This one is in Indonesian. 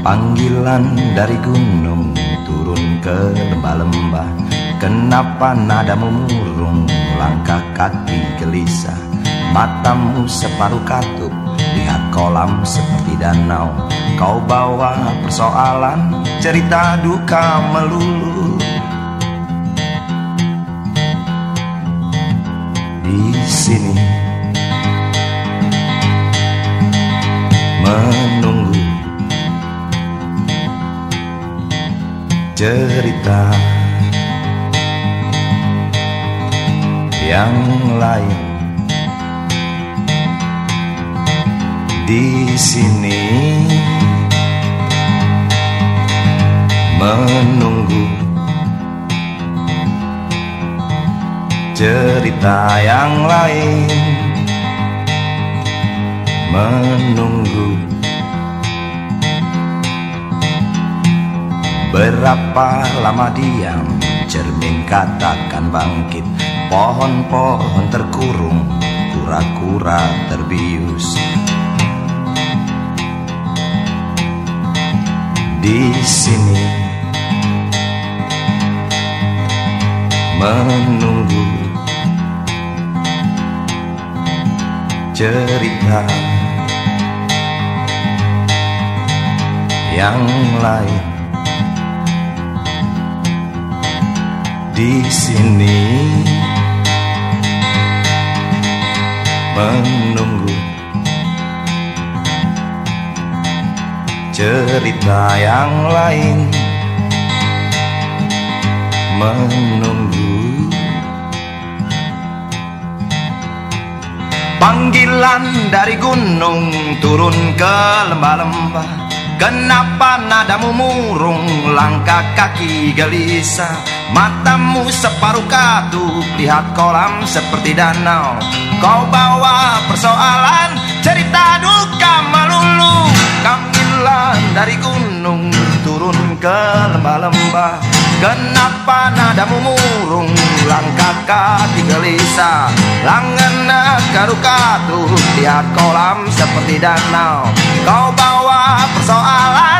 Panggilan dari gunung turun ke lembah-lembah. Kenapa nadamu murung, langkah kaki gelisah? Matamu separuh katup, lihat kolam seperti danau. Kau bawa persoalan, cerita duka melulu. Di sini menunggu cerita yang lain. Di sini menunggu cerita yang lain. Menunggu berapa lama diam, cermin katakan bangkit. Pohon-pohon terkurung, kura-kura terbius. Di sini menunggu cerita yang lain. Di sini menunggu cerita yang lain. Menunggu panggilan dari gunung turun ke lembah-lembah. Kenapa nadamu murung, langkah kaki gelisah? Matamu separuh katup, lihat kolam seperti danau. Kau bawa persoalan, cerita duka melulu. Panggilan dari gunung turun ke lembah-lembah. Kenapa nadamu murung, langkah kaki gelisah? Langana karu-katup, lihat kolam seperti danau. Kau bawa persoalan,